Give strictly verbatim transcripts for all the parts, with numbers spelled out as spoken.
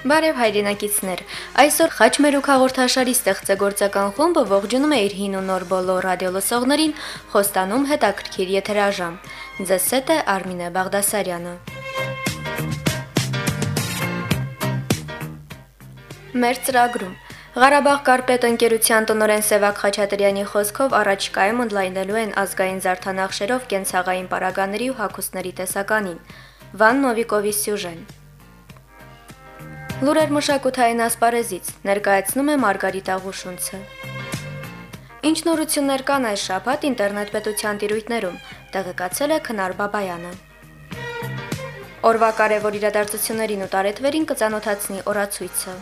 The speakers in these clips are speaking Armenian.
Բարև հայրենակիցներ, այսօր Խաչմերուկ հաղորդաշարի ստեղծագործական խումբը ողջունում է իր հին ու նոր բոլոր ռադիոլսողներին, խոստանում հետաքրքիր եթերաժամ։ Ձեզ հետ է Արմինե Բաղդասարյանը։ Մեր ծրագրում Ղարաբաղ կարպետ ընկերության տնօրեն Սևակ Խաչատրյանի խոսքով առաջիկայում ընդլայնելու են ազգային զարդանախշերով կենցաղային պարագաների ու հագուստների տեսականին։ Վան Նովիկովի սյուժեն։ Լուրեր մշակութային ասպարեզից ներկայացնում է Մարգարիտ Աղուշունցը։ Ինչ նորություններ կան այս շաբաթ ինտերնետ պետության տիրույթներում, տեղեկացել է Քնար Բաբայանը։ Օրվա կարևոր իրադարձություններին ու տարեթվերին կծանոթացնի օրացույցը։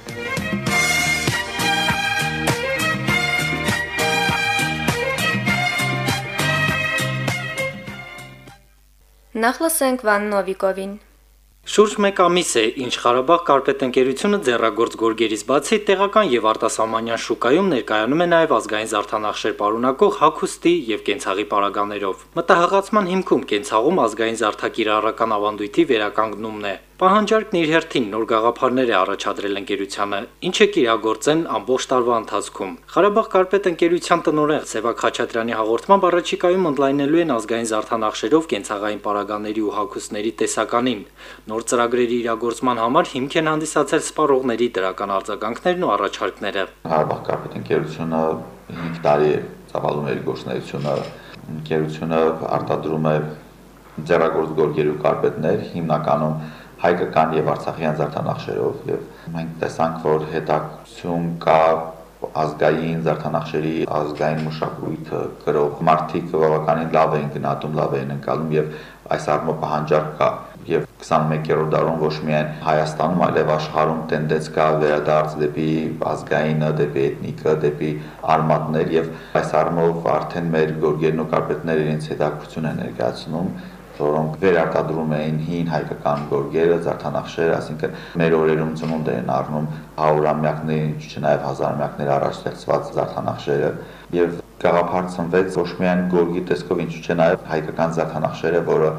Նախ լսենք Վան Նովիկովին։ Շուրջ մեկ ամիս է, ինչ Ղարաբաղ կարպետ ընկերությունը ձեռագործ գորգերից բացի տեղական եւ արտասահմանյան շուկայում ներկայանում է նաեւ ազգային զարդանախշեր պարունակող հագուստի եւ կենցաղի պարագաներով։ Մտահղացման հիմքում կենցաղում ազգային զարդակիրառական ավանդույթի վերականգնումն է։ Պահանջարկն իր հերթին նոր գաղափարներ է առաջադրել ընկերությանը, ինչը կիրագործեն ամբողջ տարվա ընթացքում։ Ղարաբաղ կարպետ ընկերության տնօրեն Սևակ Խաչատրյանի հաղորդմամբ առաջիկայում ընդլայնելու են ազգային զարդանախշերով կենցաղային պարագաների ու հագուստների տեսականին։ Նոր ծրագրերի իրագործման համար հիմք են հանդիսացել սպառողների դրական արձագանքներն ու առաջարկները։ Ղարաբաղ կարպետ ընկերությունը հինգ տարի է ծավալում իր գործունեությունը։ Ընկերությունը արտադրում է ձեռագործ գորգեր ու կարպետներ, հիմնականում հայկական եւ արցախյան զարդանախշերով, եւ մենք տեսանք, որ հետաքրքրություն կա ազգային զարդանախշերի ազգային մշակույթը գրող մարդիկ բավականին լավ են գնահատում, լավ են ընկալում եւ այս առումով պահանջարկ կա եւ քսանմեկերորդ դարում ոչ միայն Հայաստանում, այլև աշխարհում տենդենց կա վերադարձ դեպի ազգայինը, դեպի էթնիկը, դեպի արմատներ եւ այս առումով արդեն մեր գորգերն ու կարպետները իրենց հետաքրքրություն են ներկայացնում, որոնք վերարտադրում էին հին հայկական գորգերը, զարդանախշերը, այսինքն մեր օրերում ծնունդ են առնում հարյուրամյակների, ինչու՞ նաեւ հազարամյակներ առաջ ստեղծված զարդանախշերը եւ գաղափար ծնվեց ոչ միայն գորգի տեսքով, ինչու՞ չէ նաեւ հայկական զարդանախշերը, որը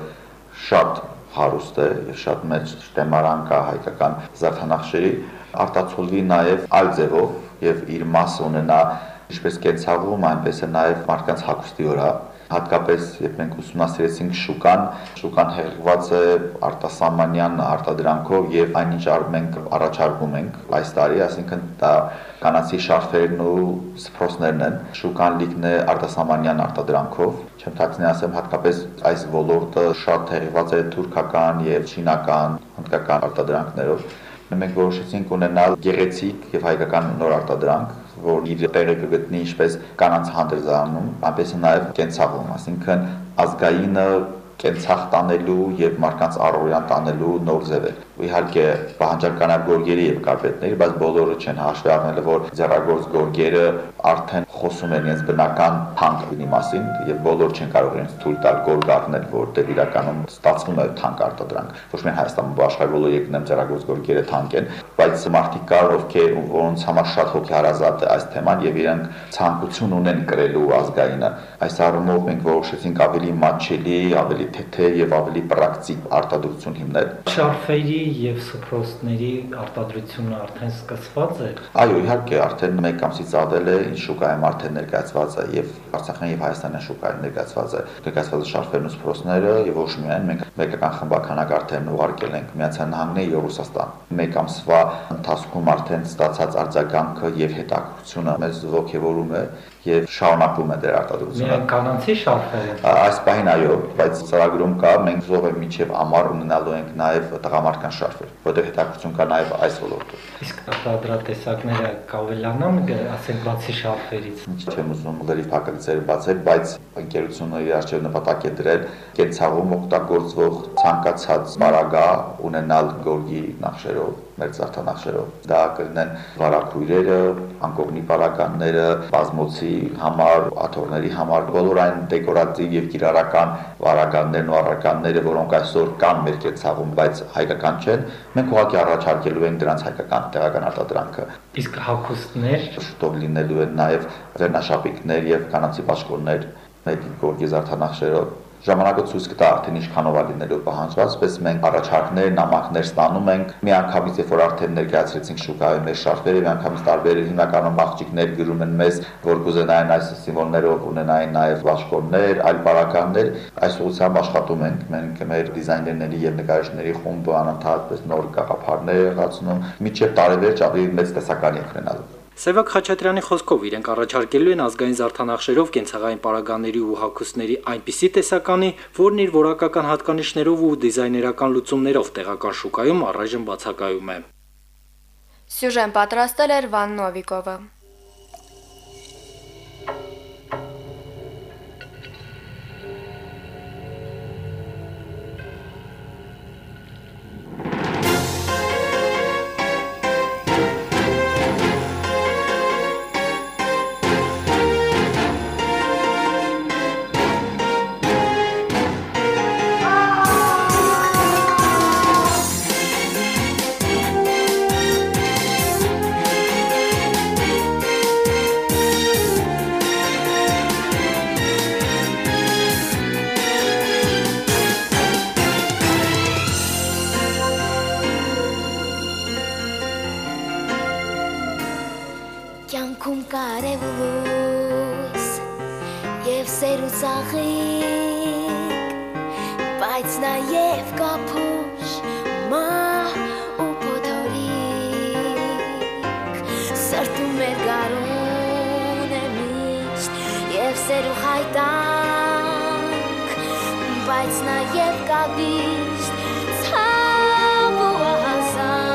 շատ հարուստ է եւ շատ մեծ շտեմարան կա հայկական զարդանախշերի, արտացոլվի նաեւ այլ ձևով եւ իր մասը ունենա ինչպես կենցաղում, այնպես է նաեւ մարդկանց հագուստի վրա։ Հատկապես երբ մենք ուսումնասիրեցինք շուկան, շուկան հեղեղված է արտասահմանյան արտադրանքով եւ այնինչ մենք առաջարկում ենք այս տարի, այսինքն դա կանացի շարֆերն ու սփռոցներն են։ Շուկան լիքն է արտասահմանյան արտադրանքով։ Չեմ թաքցնի ասեմ, հատկապես այս ոլորտը շատ հեղեղված է թուրքական եւ չինական, հնդկական արտադրանքներով։ Մենք որոշեցինք ունենալ գեղեցիկ եւ հայկական նոր արտադրանք, որ իր տեղը կգտնի ինչպես կանանց հանդերձանում, այնպես նաեւ կենցաղում, այսինքն ազգայինը կենցաղ տանելու եւ մարդկանց առօրյան տանելու նոր ձև է։ Իհարկե պահանջարկանա գորգերի եւ կարպետների, բայց բոլորը չեն հաշվի առնել, որ ձեռագործ գորգերը արդեն խոսում են իրենց բնական թանկի մասին եւ բոլոր չեն կարող իրենց թույլ տալ գորգ առնել, որտեղ իրականում ստացվում է թանկ արտադրանք։ Ոչ միայն Հայաստանում, բայց աշխարհի բոլոր երկրներում ձեռագործ գորգերը թանկ են, բայց մարդիկ կար, ովքեր որոնց համար շատ հոգեհարազատ է այս թեման եւ իրենք ցանկություն ունեն կրելու ազգայինը։ Այս առումով մենք որոշեցինք ավելի մատչելի, ավելի թեթև եւ ավելի պրակտիկ արտադրություն հիմնել։ Շարֆերի եւ սփռոցների արտադրությունը արդեն սկսված է։ Այո, իհարկե, արդեն մեկ ամսից ավել է, ինչ շուկայում արդեն ներկայացված է եւ Արցախյան եւ Հայաստանյան շուկայում ներկայացված է։ Ներկայացված է շարֆերն ու սփռոցները եւ ոչ միայն մենք մեկական խմբականակ արդեն ուղարկել ենք Միացյալ Նահանգներ եւ Ռուսաստան։ Մեկ ամսվա ընթացքում արդեն ստացած արձագանքը եւ հետաքրքրությունը մեզ ողջևորում է եւ շարունակվում է դեր արտադրությունը։ Միայն կանանցի շարֆերը։ Այս պահին այո, բայց ծրագրում կա, մենք զոհը միջև ամառ ունենալու ենք նաեւ տղամարդկանց շարֆեր, որտեղ հետաքրքրություն կա նաեւ այս ոլորտում։ Իսկ արտադրատեսակները կավելանան, ասենք բացի շարֆերից։ Չեմ ուզում լրիվ փակագծեր բացել, բայց ընկերությունը իր արժեվ նպատակ է դրել կենցաղում օգտագործվող ցանկացած բարագա ունենալ գորգի նախշերով, մեր զարդանախշերով։ Դա կլինեն վարակույրերը, անկողնի բարագաները, բազմոցի համար, աթոռների համար, բոլոր այն դեկորատիվ եւ կիրառական վարագաններն ու առարկաները, որոնք այսօր կան մեր կենցաղում, բայց հայկական չեն, մենք ուղղակի առաջարկելու ենք դրանց հայկական տեղական արտադրանքը։ Իսկ հագուստներ շուտով լինելու են նաեւ վերնաշապիկներ եւ կանացի բաշխորներ մեր գորգի զարդանախշերով։ ժամանակը ցույց կտա արդեն ինչքանով է լինելու պահանջված, պես մենք առաջարկներ, նամակներ ստանում ենք, միանգամից երբ որ արդեն ներկայացրեցինք շուկայում մեր շարֆերը, միանգամից տարբեր հիմնականում աղջիկներ գրում են մեզ, որ կուզենային այս սիմվոլներով ունենային նաև բաշխորներ, այլ բարականներ, այս ուղղությամբ աշխատում ենք, մենք մեր դիզայներների եւ նկարիչների խումբը անընդհատ նոր գաղափարներ եղածնում, մինչև տարեվերջ ավելի մեծ տեսականի ունենալու։ Սևակ Խաչատրյանի խոսքով իրենք առաջարկելու են ազգային զարդանախշերով կենցաղային պարագաների ու հագուստների այնպիսի տեսականի, որն իր որակական հատկանիշներով ու դիզայներական լուծումներով տեղական շուկայում առայժմ բացակայում է։ Սյուժեն պատրաստել էր Վան Նովիկովը։ Կյանքում կարևույս և սերուցաղիկ, բայց նաև կապուշ մահ ու փոթորիկ, սրտում մեր գարուն է միշտ և սեր ու հայտանք, բայց նաև կավիշտ ցավ ու ահազանք,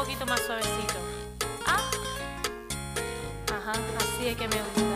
poquito más suavecito. Ah. Ajá, así es que me gusta.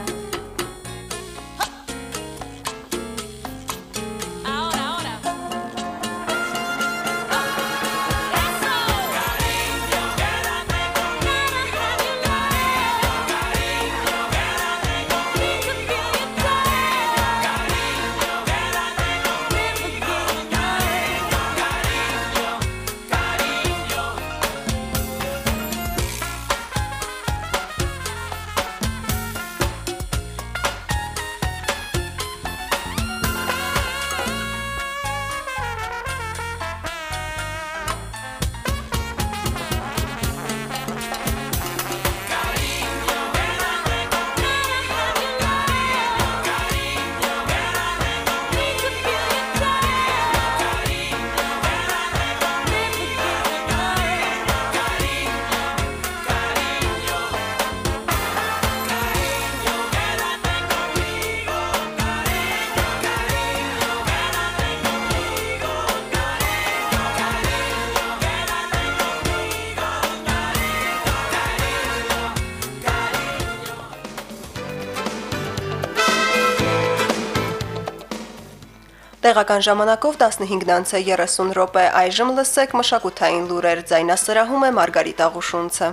Տեղական ժամանակով տասնհինգն է երեսուն րոպե, այժմ լսեք մշակութային լուրեր, ձայնասրահում է Մարգարիտ Աղուշունցը։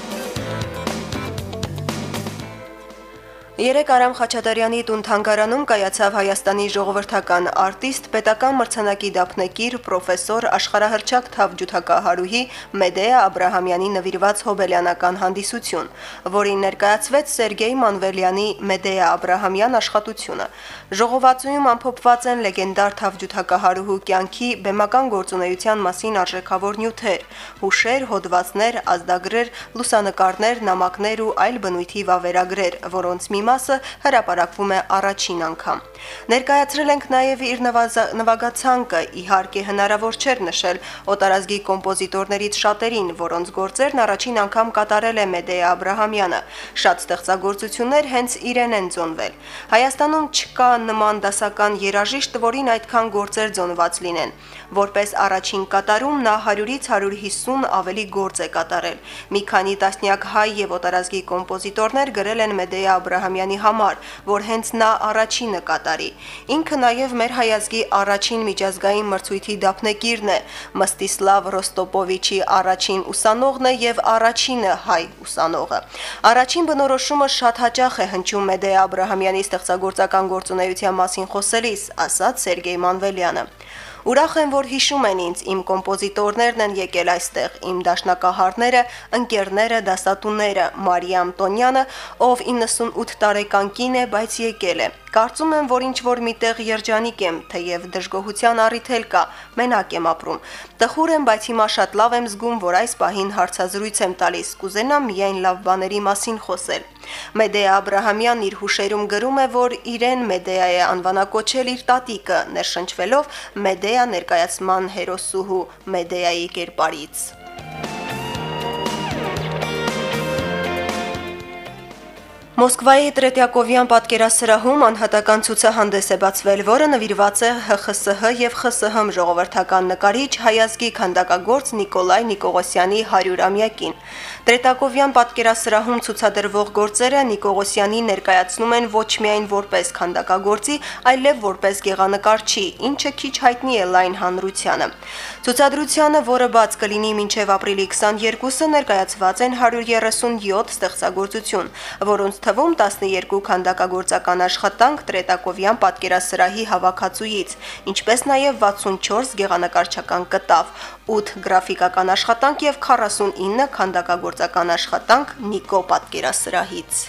Երեկ Արամ Խաչատրյանի տուն-թանգարանում կայացավ Հայաստանի ժողովրդական արտիստ, պետական մրցանակի դափնեկիր, պրոֆեսոր, աշխարհահռչակ թավջութակահարուհի Մեդեա Աբրահամյանի նվիրված հոբելյանական հանդիսություն, որին ներկայացվեց Սերգեյ Մանվելյանի Մեդեա Աբրահամյան աշխատությունը։ Ժողովածուում ամփոփված են լեգենդար թավջութակահարուհու կյանքի բեմական գործունեության մասին արժեքավոր նյութեր, հուշեր, հոդվածներ, ազդագրեր, լուսանկարներ, նամակներ ու այլ բնույթի վավերագրեր, որոնց մի մասը հրապարակվում է առաջին անգամ։ Ներկայացրել ենք նաև իր նվագացանկը, իհարկե հնարավոր չէր նշել օտարազգի կոմպոզիտորներից շատերին, որոնց գործերն առաջին անգամ կատարել է Մեդեա Աբրահամյանը։ Շատ ստեղծագործություններ հենց իրեն են ձոնվել։ Հայաստանում չկա նման դասական երաժիշտ, որին այդքան գործեր ձոնված լինեն։ Որպես առաջին կատարում նա հարյուրից հարյուր հիսուն ավելի գործ է կատարել։ Մի քանի տասնյակ հայ եւ օտարազգի կոմպոզիտորներ գրել են Մեդեա Աբրահամյանի համար, որ հենց նա առաջինը կատարի։ Ինքը նաև մեր հայազգի առաջին միջազգային մրցույթի դափնեկիրն է, Մստիսլավ Ռոստոպովիչի առաջին ուսանողն է եւ առաջինը հայ ուսանողը։ Առաջին բնորոշումը շատ հաճախ է հնչում Մեդեա Աբրահամյանի ստեղծագործական գործունեության մասին խոսելիս, ասաց Սերգեյ Մանվելյանը։ Ուրախ եմ, որ հիշում են ինձ, իմ կոմպոզիտորներն են եկել այստեղ, իմ դաշնակահարները, ընկերները, դասատուները, Մարիա Անտոնյանը, ով իննսունութ տարեկան կին է, բայց եկել է։ Կարծում եմ, որ ինչ-որ միտեղ երջանիկ եմ, թեև դժգոհության առիթ էլ կա, մենակ եմ ապրում։ Տխուր եմ, բայց հիմա շատ լավ եմ զգում, որ այս պահին հարցազրույց եմ տալիս, կուզենամ միայն լավ բաների մասին խոսել։ Մեդեա Աբրահամյանն իր հուշերում գրում է, որ իրեն Մեդեա է անվանակոչել իր տատիկը, ներշնչվելով Մեդեա ներկայացման հերոսուհու Մեդեայի կերպարից։ Մոսկվայի Տրետյակովյան պատկերասրահում անհատական ցուցահանդես է բացվել, որը նվիրված է Հ Խ Ս Հ եւ Խ Ս Հ ժողովրդական նկարիչ հայազգի քանդակագործ Նիկոլայ Նիկողոսյանի հարյուրամյակին։ Տրետակովյան պատկերասրահում ցուցադրվող գործերը Նիկողոսյանին ներկայացնում են ոչ միայն որպես քանդակագործի, այլև որպես գեղանկարչի, ինչը քիչ հայտնի է լայն հանրությանը։ Ցուցադրությանը, որը բաց կլինի մինչև ապրիլի քսաներկուսը, ներկայացված են հարյուր երեսունյոթ ստեղծագործություն, որոնց թվում տասներկու քանդակագործական աշխատանք Տրետակովյան պատկերասրահի հավաքածուից, ինչպես նաև վաթսունչորս գեղանկարչական կտավ, ութ գրաֆիկական աշխատանք եւ քառասունինը քանդակագործական աշխատանք Նիկո պատկերասրահից։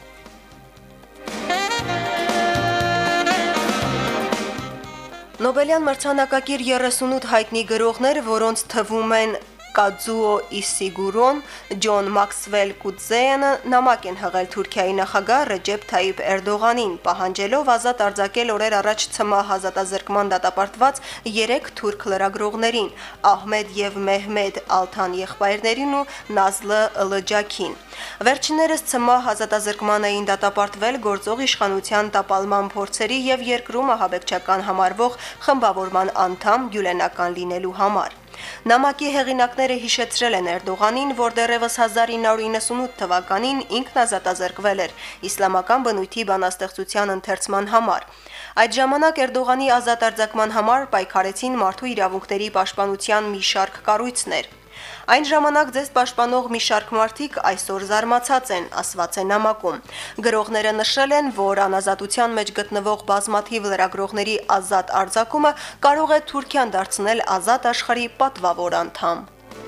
Նոբելյան մրցանակակիր երեսունութ հայտնի գրողներ, որոնց թվում են Կաձուո Իսիգուրոն, Ջոն Մաքսվել Կուտզեյանը նամակ են հղել Թուրքիայի նախագահ Ռեջեփ Թայիփ Էրդողանին, պահանջելով ազատ արձակել օրեր առաջ ՑՄ ազատազրկման դատապարտված երեք թուրք լրագրողներին՝ Ահմեդ եւ Մեհմեդ Ալթան եղբայրներին ու Նազլը Լջաքին։ Վերջիններս ՑՄ ազատազրկման էին դատապարտվել գործող իշխանության տապալման փորձերի եւ երկրում ահաբեկչական համարվող խմբավորման անդամ գյուլենական լինելու համար։ Նամակի հեղինակները հիշեցրել են Էրդողանին, որ դեռևս հազար ինը հարյուր իննսունութ թվականին ինքն ազատազրկվել էր իսլամական բնույթի բանաստեղծության ընթերցման համար։ Այդ ժամանակ Էրդողանի ազատ արձակման համար պայքարեցին մարդու իրավունքների պաշտպանության մի շարք կառույցներ։ Այն ժամանակ ձեզ պաշտպանող մի շարք մարդիկ այսօր զարմացած են, ասված է նամակում։ Գրողները նշել են, որ անազատության մեջ գտնվող բազմաթիվ լրագրողների ազատ արձակումը կարող է Թուրքիան դարձնել ազատ աշխարհի պատվավոր անդամ։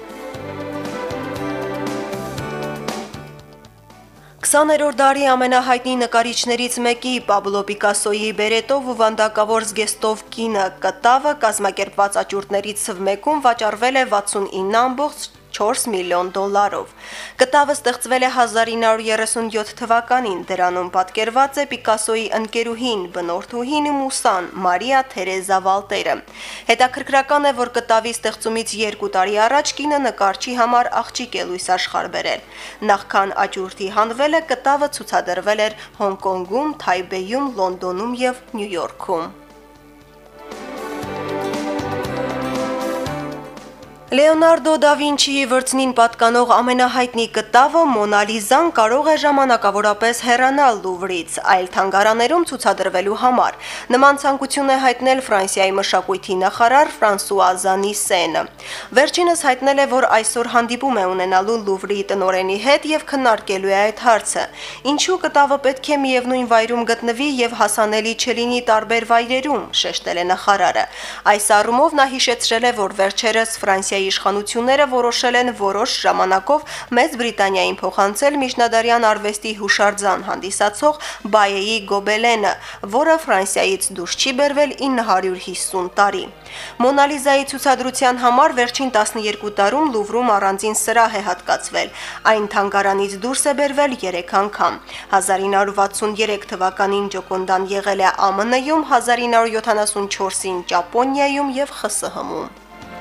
քսաներորդ դարի ամենահայտնի նկարիչներից մեկի Պաբլո Պիկասոյի բերետով ու վանդակավոր զգեստով կինը կտավը կազմակերպված աճուրդներից մեկում վաճառվել է վաթսունինը ամբողջ չորս միլիոն դոլարով։ Կտավը ստեղծվել է հազար ինը հարյուր երեսունյոթ թվականին, դրանում պատկերված է Պիկասոյի ընկերուհին, բնորդուհին Մուսան, Մարիա Թերեզա Վալտերը։ Հետաքրքրական է, որ կտավի ստեղծումից երկու տարի առաջ կինը նկարչի համար աղջիկ է լույս աշխարհ բերել։ Նախքան աճուրդի հանվելը կտավը ցուցադրվել էր Հոնկոնգում, Թայբեյում, Լոնդոնում եւ Նյու Յորքում։ Լեոնարդո դա Վինչիի վրձնին պատկանող ամենահայտնի կտավը Մոնալիզան կարող է ժամանակավորապես հեռանալ Լուվրից, այլ թանգարաներում ցուցադրվելու համար։ Նման ցանկություն է հայտնել Ֆրանսիայի մշակույթի նախարար Ֆրանսուଆ Զանիսենը։ Վերջինս հայտնել է, որ այսօր հանդիպում է ունենալու Լուվրի տնօրենի հետ եւ քննարկելու է այդ հարցը։ Ինչու կտավը պետք է միևնույն վայրում գտնվի եւ հասանելի չլինի տարբեր վայրերում, շեշտել է նախարարը։ Այս առումով նա հիշեցրել է, որ վերջերս Ֆրանսիայի իշխանությունները որոշել են որոշ ժամանակով Մեծ Բրիտանիային փոխանցել միջնադարյան արվեստի հուշարձան հանդիսացող Բայեի գոբելենը, որը Ֆրանսիայից դուրս չի բերվել ինը հարյուր հիսուն տարի։ Մոնալիզայի ցուցադրության համար վերջին տասներկու տարում Լուվրում առանձին սրահ է հատկացվել։ Այն թանգարանից դուրս է բերվել երեք անգամ։ հազար ինը հարյուր վաթսունյերեք թվականին Ջոկոնդան եղել է Α Մ Ն-ում, հազար ինը հարյուր յոթանասունչորսին Ճապոնիայում եւ Խ Ս Հ-ում։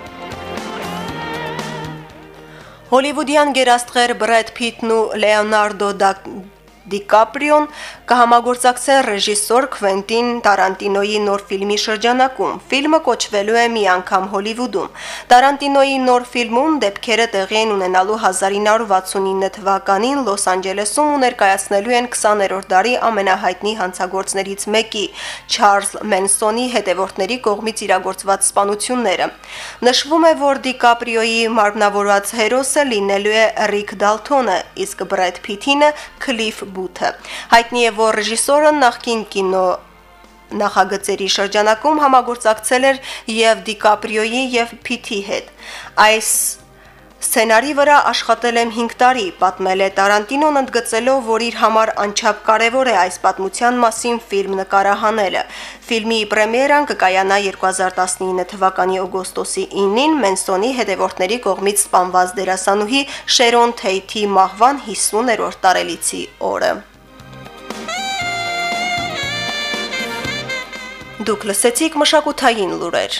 Հոլիվուդյան գերաստղեր Բրեդ Փիթն ու Լեոնարդո Դիկապրիոն կհամագործակցեն ռեժիսոր Քվենտին Տարանտինոյի նոր ֆիլմի շրջանակում։ Ֆիլմը կոչվելու է «Մի անգամ Հոլիվուդում»։ Տարանտինոյի նոր ֆիլմում դեպքերը տեղի են ունենալու հազար ինը հարյուր վաթսունինը թվականին Լոս Անջելեսում ու ներկայացնելու են քսաներորդ դարի ամենահայտնի հանցագործներից մեկի՝ Չարլզ Մենսոնի հետևորդների կողմից իրագործված սպանությունները։ Նշվում է, որ Դիկապրիոյի մարմնավորված հերոսը լինելու է Ռիկ Դալթոնը, իսկ Բրեդ Փիթինը Քլիֆ Բութը։ Հայտնի է, որ ռեժիսորը նախկին կինո նախագծերի շրջանակում համագործակցել էր եւ Դիկապրիոյի եւ Փիթի հետ։ Այս սցենարի վրա աշխատել եմ հինգ տարի, պատմել է Տարանտինոն, ընդգծելով, որ իր համար անչափ կարևոր է այս պատմության մասին ֆիլմ նկարահանելը։ Ֆիլմի պրեմիերան կկայանա երկու հազար տասնինը թվականի օգոստոսի ինին Մենսոնի հետևորդների կողմից սպանված դերասանուհի Շերոն Թեյթի մահվան հիսուներորդ տարելիցի օրը։ Դուք լսեցիք մշակութային լուրեր։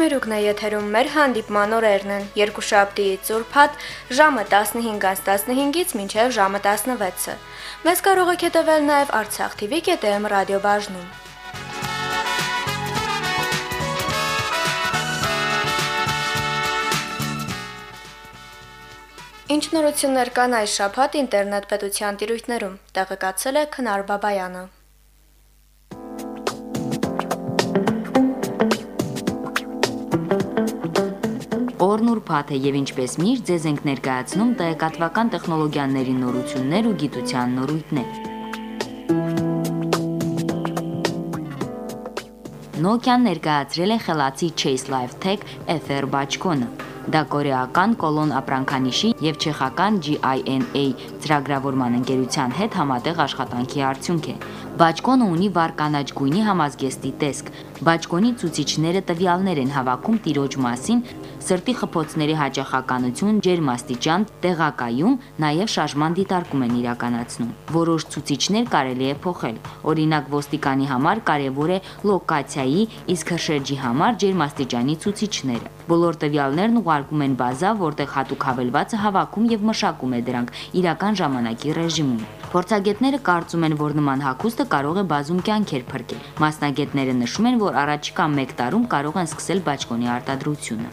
Ռադիոհյուրուկն է եթերում, մեր հանդիպման օրերն են երկուշաբթիից ուրբաթ ժամը տասնհինգից տասնհինգից մինչև ժամը տասնվեցը։ Մեզ կարող եք հետևել նաև Արցախ T V կետ M ռադիոբաժնում։ Ինչ նորություններ կան այս շաբաթ ինտերնետ պետության տիրույթներում, տեղեկացել է Քնար Բաբայանը։ Օրն ուրբաթ է եւ ինչպես միշտ ձեզ ենք ներկայացնում տեղեկատվական տեխնոլոգիաների նորություններ ու գիտության նորույթներ։ Nokia-ն ներկայացրել է խելացի Chase Live Tech F R բաճկոնը։ Դա կորեական Կոլոն ապրանքանիշի եւ չեխական G I N A ծրագրավորման ընկերության հետ համատեղ աշխատանքի արդյունք է։ Բաճկոնը ունի վառ կանաչ գույնի համազգեստի տեսք։ Բաճկոնի ցուցիչները տվյալներ են հավաքում տիրոջ մասին, սրտի խփոցների հաճախականություն, ջերմաստիճան, տեղակայում, նաև շարժման դիտարկում են իրականացնում։ Որոշ ցուցիչներ կարելի է փոխել։ Օրինակ ոստիկանի համար կարևոր է լոկացիայի, իսկ հրշեջի համար ջերմաստիճանի ցուցիչները։ Բոլոր տվյալներն ուղարկում են բազա, որտեղ հատուկ հավելվածը հավաքում եւ մշակում է դրանք իրական ժամանակի ռեժիմում։ Փորձագետները կարծում են, որ նման հագուստը կարող է բազում կյանքեր փրկել։ Մասնագետները նշում են, որ առաջիկա մեկ տարում կարող են սկսել բաճկոնի արտադրությունը։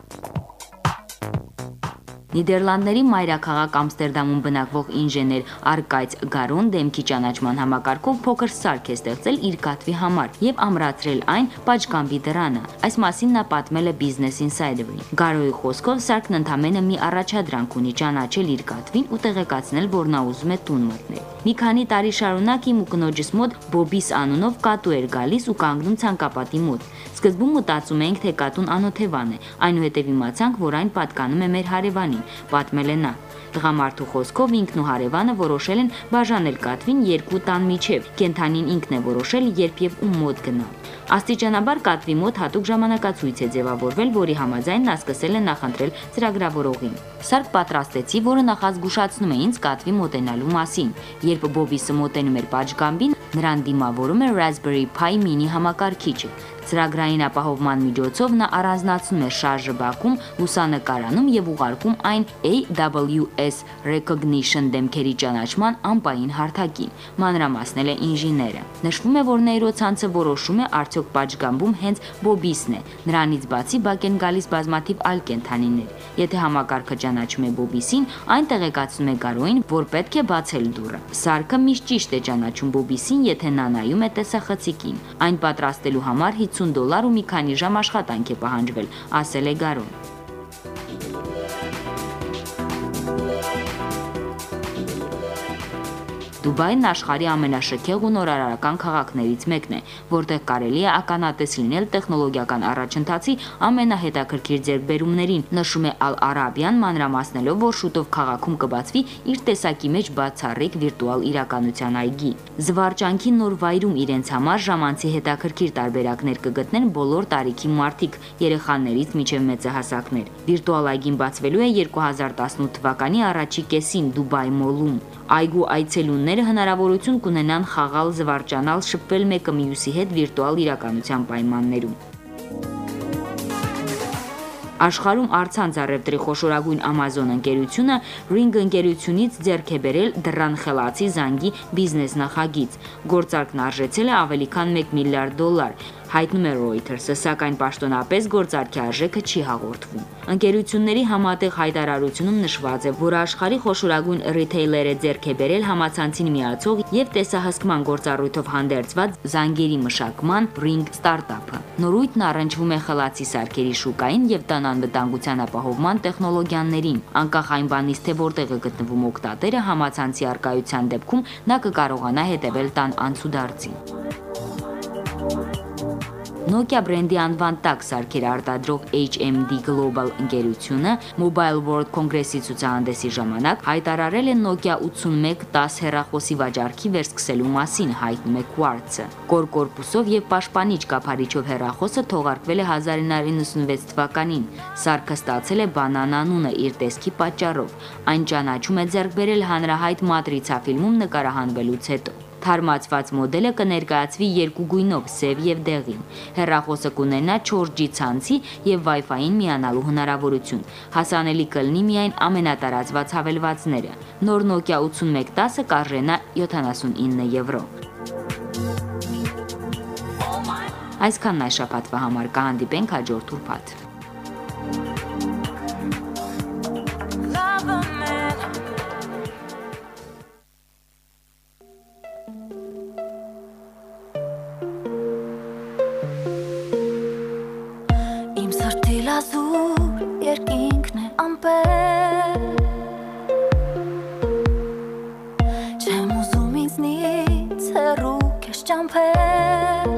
Նիդերլանդների մայրաքաղաք Ամստերդամում բնակվող ինժեներ Արկայց Գարոն դեմքի ճանաչման համակարգով փոքր սարք է ստեղծել իր կատվի համար եւ ամրացրել այն պատշգամբի դրանը։ Այս մասին նա պատմել է Business Insider-ին։ Գարոյի խոսքով սարքն ընդամենը մի առաջադրանք ունի ճանաչել իր կատվին ու տեղեկացնել, որ նա ուզում է տուն մտնել։ Մի քանի տարի շարունակ իմ ու կնոջս մոտ Բոբիս անունով կատու էր գալիս ու կանգնում ցանկապատի մոտ։ Սկզբում մտածում էինք, թե կատուն անօթևան է, այնուհետև իմացանք, որ այն պատկանում է մեր հարևանին, պատմել է նա։ Տղամարդու խոսքով ինքն ու հարևանը որոշել են բաժանել կատվին երկու տան միջև։ Կենթանին ինքն է որոշել, երբ եւ ում մոտ գնալ։ Աստիճանաբար կատվի մոտ հատուկ ժամանակացույց է ձևավորվել, որի համաձայն նա սկսել է նախընտրել ծրագրավորողին։ Սարք պատրաստեցի, որը նախազգուշացնում է ինձ կատվի մոտենալու մասին։ Երբ Բոբիսը մոտենում էր պատշգամբին, նրան դիմավորում էր Raspberry Pi mini համակարգիչը։ Ծրագրային ապահովման միջոցով նա առանձնացնում է շարժը բակում, լուսանկարանում եւ ուղարկում այն A W S Recognition դեմքերի ճանաչման անպային հարթակին, մանրամասնել է ինժեները։ Նշվում է, որ նեյրոցանցը որոշում է արդյոք պատշգամբում հենց Բոբիսն է։ Նրանից բացի բակ են գալիս բազմաթիվ այլ կենդանիներ։ Եթե համակարգը ճանաչում է Բոբիսին, այն տեղեկացնում է Գարոին, որ պետք է բացել դուռը։ Սարքը միշտ ճիշտ է ճանաչում Բոբիսին, եթե նա նայում է տեսախցիկին։ Այն պատրաստելու համար հիսուն դոլար ու մի քանի ժամ աշխատանք է պահանջվել, ասել է Գարոն։ Դուբայն աշխարհի ամենաշքեղ ու նորարարական քաղաքներից մեկն է, որտեղ կարելի է ականատես լինել տեխնոլոգիական առաջընթացի ամենահետաքրքիր ձեռքբերումներին, նշում է Al Arabian, մանրամասնելով, որ շուտով քաղաքում կբացվի իր տեսակի մեջ բացառիկ վիրտուալ իրականության այգի։ Զվարճանքի նոր վայրում իրենց համար ժամանցի հետաքրքիր տարբերակներ կգտնեն բոլոր տարիքի մարդիկ, երեխաներից մինչև մեծահասակներ։ Վիրտուալ այգին բացվելու է երկու հազար տասնութ թվականի առաջի կեսին Դուբայ մոլում։ Այգու այցելունները հնարավորություն կունենան խաղալ, զվարճանալ, շփվել մեկը մյուսի հետ վիրտուալ իրականության պայմաններում։ Աշխարհում առցանց առևտրի խոշորագույն Amazon ընկերությունը Ring ընկերությունից ձեռք է բերել դռան խելացի զանգի բիզնես նախագիծ։ Գործարքն արժեցել է ավելի քան մեկ միլիարդ դոլար, հայտնում է Reuters-ը, սակայն պաշտոնապես գործարքի արժեքը չի հաղորդվում։ Ընկերությունների համատեղ հայտարարությունում նշված է, որ աշխարհի խոշորագույն ռիթեյլերը ձեռք է բերել համացանցին միացող եւ տեսահսկման գործառույթով հանդերձված զանգերի մշակման Ring ստարտափը։ Նորույթն առնչվում է խելացի սարքերի շուկային եւ տան անվտանգության ապահովման տեխնոլոգիաներին։ Անկախ այն բանից, թե որտեղ է գտնվում օգտատերը, համացանցի առկայության դեպքում նա կկարողանա հետևել տան անցուդարձին։ Nokia բրենդի անվան տակ սարքեր արտադրող H M D Global ընկերությունը Mobile World Congress-ի ցուցահանդեսի ժամանակ հայտարարել է Nokia ութսունմեկ դես հեռախոսի վաճառքի վերսկսելու մասին, հայտնում է Quartz-ը։ Կորկորպուսով եւ պաշտպանիչ կափարիչով հեռախոսը թողարկվել է հազար ինը հարյուր նվսանվեց թվականին։ Սարքը ստացել է Banana անունը իր տեսքի պատճառով։ Այն ճանաչում է ձեռք բերել հանրահայտ մատրիցաֆիլմում նկարահանվելուց հետո։ Թարմացված մոդելը կներկայացվի երկու գույնով՝ սև եւ դեղին։ Հեռախոսը կունենա չորս ջի ցանցի եւ Wi-Fi-ին միանալու հնարավորություն։ Հասանելի կլինի միայն ամենատարածված հավելվածները։ Նոր Nokia ութսունմեկ տասը կարժենա յոթանասունինը եվրո։ Այսքանն այս շաբաթվա համար, կհանդիպենք հաջորդ ուրբաթ։ Իմ սրտի լազուր երկինքն է ամպեր, չեմ ուզում ինձնից հեռու քեզ ճամփել,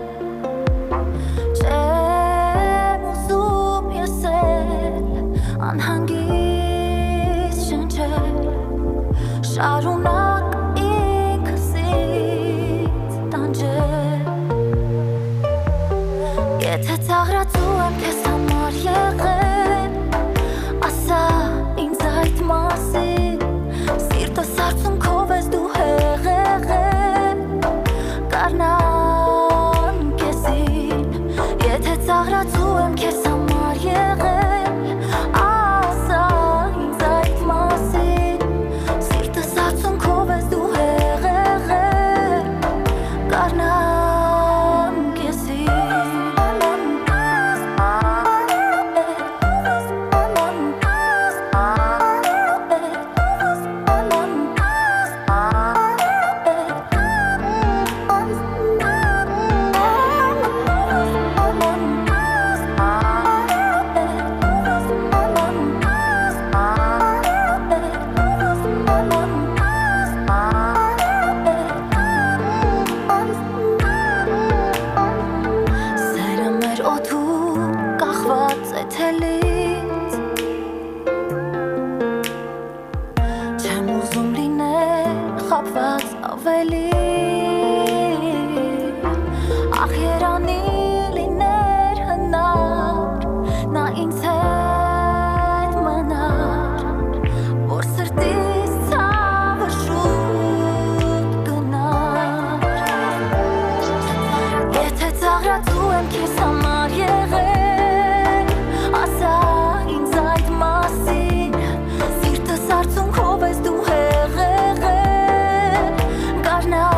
չեմ ուզում ես էլ անհանգիստ շնչել, շարունակ ինքսից տանջել, եթե ծաղրացու եմ քեզ համար եղել, ասա ինձ այդ մասին, սիրտս արցունքով ես դու հեղեղել, կարնան քեզին, եթե ծաղրացու եմ քեզ համար եղել, ասա ինձ այդ մասին, սիրտս արցունքով ես դու հեղեղել, կարնան քեզին։ Սերը մեր օդում կախված է թելից, չեմ ուզում լինել խաբված ավելի, ախ երանի լիներ հնար, նա ինձ հետ մնար, որ սրտիս ցավը շուտ գնար, եթե ծաղրացու եմ քեզ համար եղել, ասա ինձ այդ մասին, սիրտս արցունքով ես դու հեղեղել, կարնա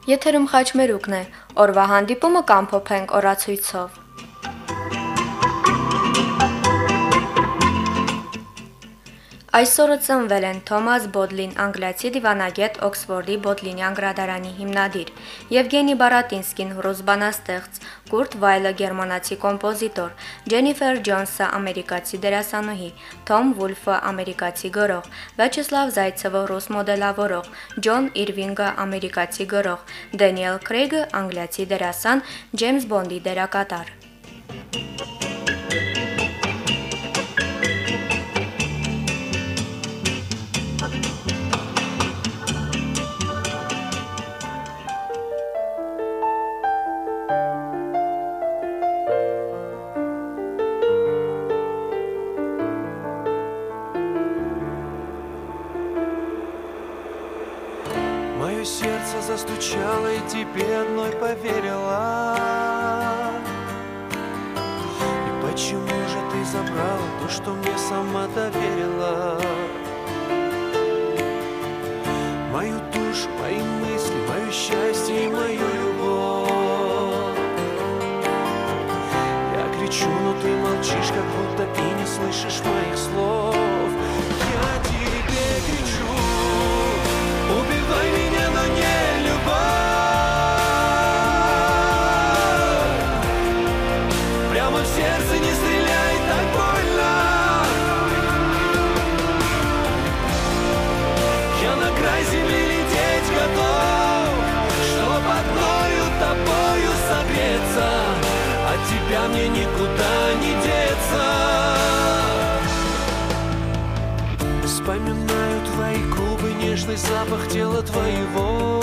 Եթերում խաչմերուկն է, օրվա հանդիպումը կամփոփենք օրացույցով։ Այսօրը ծնվել են Թոմաս Բոդլին, անգլիացի դիվանագետ, Օքսֆորդի Բոդլինյան գրադարանի հիմնադիր, Եվգենի Բարատինսկին, ռուս բանաստեղծ, Կուրտ Վայլը, գերմանացի կոմպոզիտոր, Ջենիֆեր Ջոնսը, ամերիկացի դերասանուհի, Թոմ Վուլֆը, ամերիկացի գրող, Վյաչեսլավ Զայցևը, ռուս մոդելավորող, Ջոն Իրվինգը, ամերիկացի գրող, Դենիել Քրեյգը, անգլիացի դերասան, Ջեյմս Բոնդի դերակատար։ Мое сердце застучало и тебе одной поверила. И почему же ты забрала то, что мне сама доверила? Мою душу, мои мысли, мое счастье и мою любовь. Я кричу, но ты молчишь, как будто и не слышишь моих слов. Я тебе кричу, убивай меня, но не любовь. Прямо в сердце не стреляй, так больно. Я на край земли лететь готов, чтоб одною тобою согреться. От тебя мне никуда не деться. Вспоминаю твои губы, нежный запах тела твоего.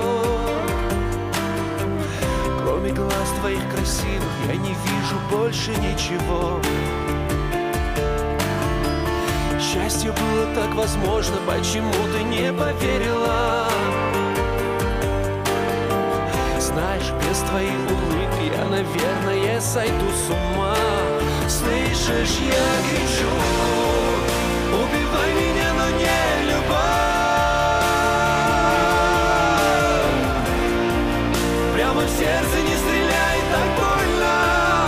Кроме глаз твоих красивых я не вижу больше ничего. Счастье было так возможно, почему ты не поверила? Знаешь, без твоей улыбки я, наверное, сойду с ума. Слышишь, я кричу, убивай меня, но не любовь. Прямо в сердце не стреляй, так больно.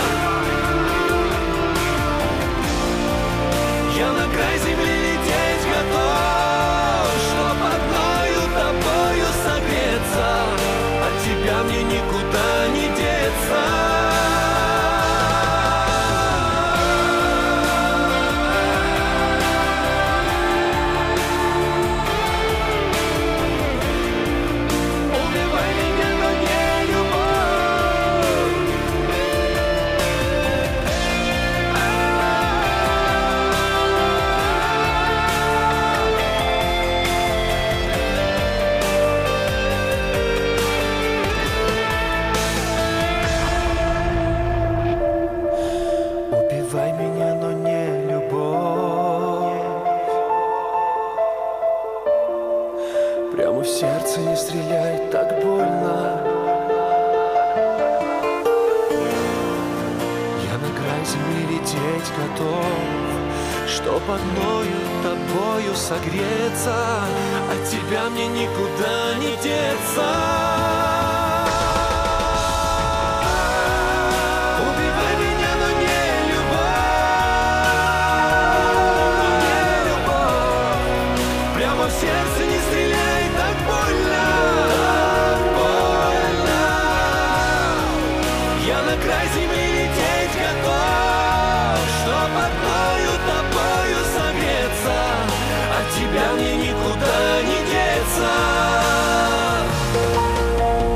Я на край земли лететь готов, чтоб одною тобою согреться. От тебя мне никуда не деться. Прямо в сердце не стреляй, так больно. Я на край земли лететь готов, чтоб одною тобою согреться. От тебя мне никуда не деться. Убивай меня, но не любовь. Не любовь. Прямо в сердце не стреляй, так больно. Так больно. Я на край земли лететь готов, чтоб одною тобою согреться. От тебя мне никуда не деться.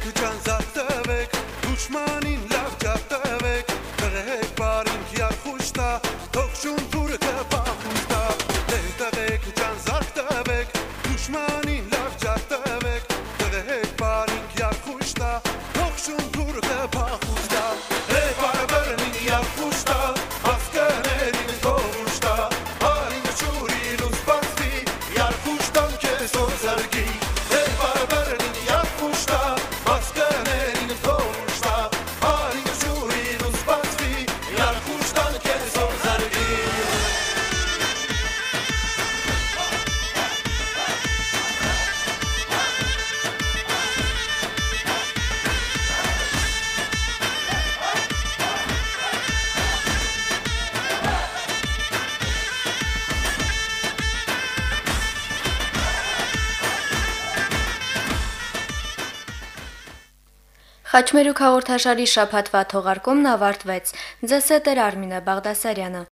տղեկ ջան զարկ տվեք, դուշմանին լավ ջապ տվեք, տղեկ բարին կյար խուշ տա, թող շուն թուրը կպախուշ տա, տղեկ ջան զարկ տվեք, դուշմանին լավ ջապ տվեք, տղեկ բարին կյար խուշ տա, թող շուն թուրը կպախուշ տա, է բարբերնին յար խուշ տա, ասկաներին թողուշ տա, հարին չուրին ու սպացվի, յար խուշ տան կեզ որ զարգի, է բարբերնին յար խուշ տա, ասկաներին թողուշ տա, հարին չուրին ու սպացվի, յար խուշ տան կեզ որ զարգի. Խաչմերուկ հաղորդաշարի շաբաթվա թողարկումն ավարտվեց։ Ձեզ հետ էր Արմինե Բաղդասարյանը։